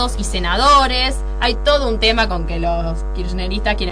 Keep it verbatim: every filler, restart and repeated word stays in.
diputados y senadores. Hay todo un tema con que los kirchneristas quieren